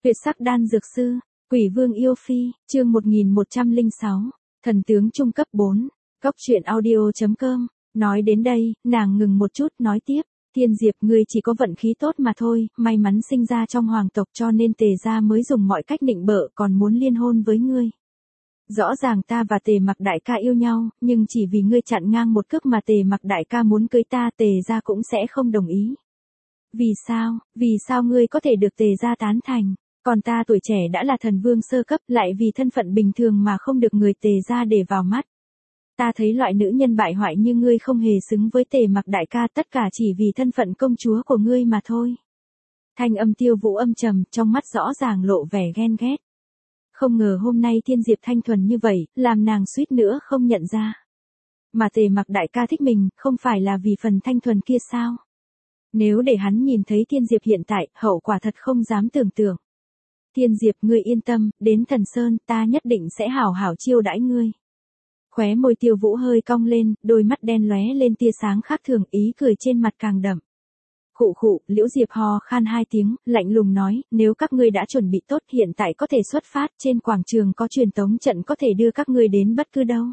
Tuyệt sắc đan dược sư, Quỷ Vương yêu phi, chương 1106, thần tướng trung cấp 4, Cốc truyện audio.com. Nói đến đây, nàng ngừng một chút nói tiếp, Thiên Diệp ngươi chỉ có vận khí tốt mà thôi, may mắn sinh ra trong hoàng tộc cho nên Tề gia mới dùng mọi cách nịnh bợ còn muốn liên hôn với ngươi. Rõ ràng ta và Tề Mặc đại ca yêu nhau, nhưng chỉ vì ngươi chặn ngang một cước mà Tề Mặc đại ca muốn cưới ta Tề gia cũng sẽ không đồng ý. Vì sao ngươi có thể được Tề gia tán thành? Còn ta tuổi trẻ đã là thần vương sơ cấp lại vì thân phận bình thường mà không được người Tề gia để vào mắt. Ta thấy loại nữ nhân bại hoại như ngươi không hề xứng với Tề Mặc đại ca, tất cả chỉ vì thân phận công chúa của ngươi mà thôi. Thanh âm Tiêu Vũ âm trầm, trong mắt rõ ràng lộ vẻ ghen ghét. Không ngờ hôm nay Thiên Diệp thanh thuần như vậy, làm nàng suýt nữa không nhận ra. Mà Tề Mặc đại ca thích mình, không phải là vì phần thanh thuần kia sao? Nếu để hắn nhìn thấy Thiên Diệp hiện tại, hậu quả thật không dám tưởng tượng. Thiên Diệp ngươi yên tâm, đến Thần Sơn, ta nhất định sẽ hảo hảo chiêu đãi ngươi. Khóe môi Tiêu Vũ hơi cong lên, đôi mắt đen lóe lên tia sáng khác thường, ý cười trên mặt càng đậm. Khụ khụ, Liễu Diệp ho khan 2 tiếng, lạnh lùng nói, nếu các ngươi đã chuẩn bị tốt hiện tại có thể xuất phát, trên quảng trường có truyền tống trận có thể đưa các ngươi đến bất cứ đâu.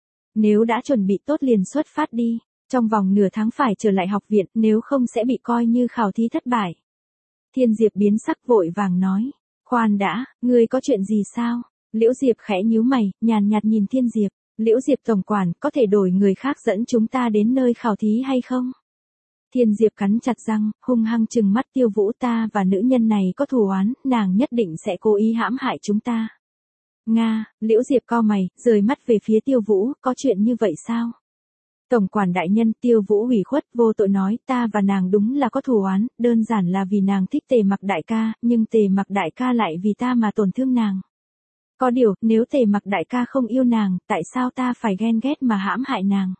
Nếu đã chuẩn bị tốt liền xuất phát đi, trong vòng nửa tháng phải trở lại học viện, nếu không sẽ bị coi như khảo thí thất bại. Thiên Diệp biến sắc vội vàng nói, khoan đã, ngươi có chuyện gì sao? Liễu Diệp khẽ nhíu mày, nhàn nhạt nhìn Thiên Diệp, Liễu Diệp tổng quản, có thể đổi người khác dẫn chúng ta đến nơi khảo thí hay không? Thiên Diệp cắn chặt răng, hung hăng trừng mắt Tiêu Vũ, ta và nữ nhân này có thù oán, nàng nhất định sẽ cố ý hãm hại chúng ta. Nga, Liễu Diệp cau mày, rời mắt về phía Tiêu Vũ, có chuyện như vậy sao? Tổng quản đại nhân, Tiêu Vũ ủy khuất vô tội nói, ta và nàng đúng là có thù oán, đơn giản là vì nàng thích Tề Mặc đại ca, nhưng Tề Mặc đại ca lại vì ta mà tổn thương nàng. Có điều, nếu Tề Mặc đại ca không yêu nàng, tại sao ta phải ghen ghét mà hãm hại nàng?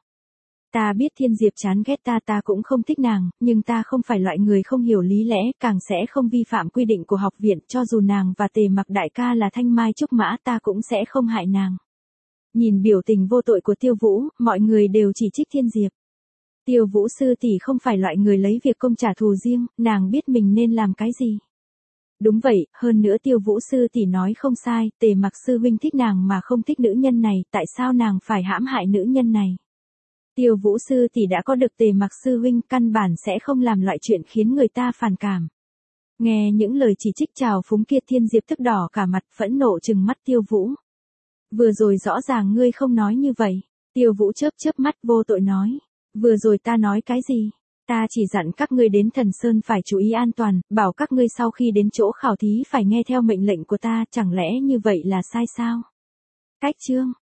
Ta biết Thiên Diệp chán ghét ta cũng không thích nàng, nhưng ta không phải loại người không hiểu lý lẽ, càng sẽ không vi phạm quy định của học viện, cho dù nàng và Tề Mặc đại ca là thanh mai trúc mã ta cũng sẽ không hại nàng. Nhìn biểu tình vô tội của Tiêu Vũ, mọi người đều chỉ trích Thiên Diệp. Tiêu Vũ sư tỷ không phải loại người lấy việc công trả thù riêng, nàng biết mình nên làm cái gì. Đúng vậy, hơn nữa Tiêu Vũ sư tỷ nói không sai, Tề Mặc sư huynh thích nàng mà không thích nữ nhân này, tại sao nàng phải hãm hại nữ nhân này? Tiêu Vũ sư tỷ đã có được Tề Mặc sư huynh, căn bản sẽ không làm loại chuyện khiến người ta phản cảm. Nghe những lời chỉ trích trào phúng kia, Thiên Diệp tức đỏ cả mặt, phẫn nộ trừng mắt Tiêu Vũ. Vừa rồi rõ ràng ngươi không nói như vậy. Tiêu Vũ chớp mắt vô tội nói. Vừa rồi ta nói cái gì? Ta chỉ dặn các ngươi đến Thần Sơn phải chú ý an toàn, bảo các ngươi sau khi đến chỗ khảo thí phải nghe theo mệnh lệnh của ta, chẳng lẽ như vậy là sai sao? Cách chương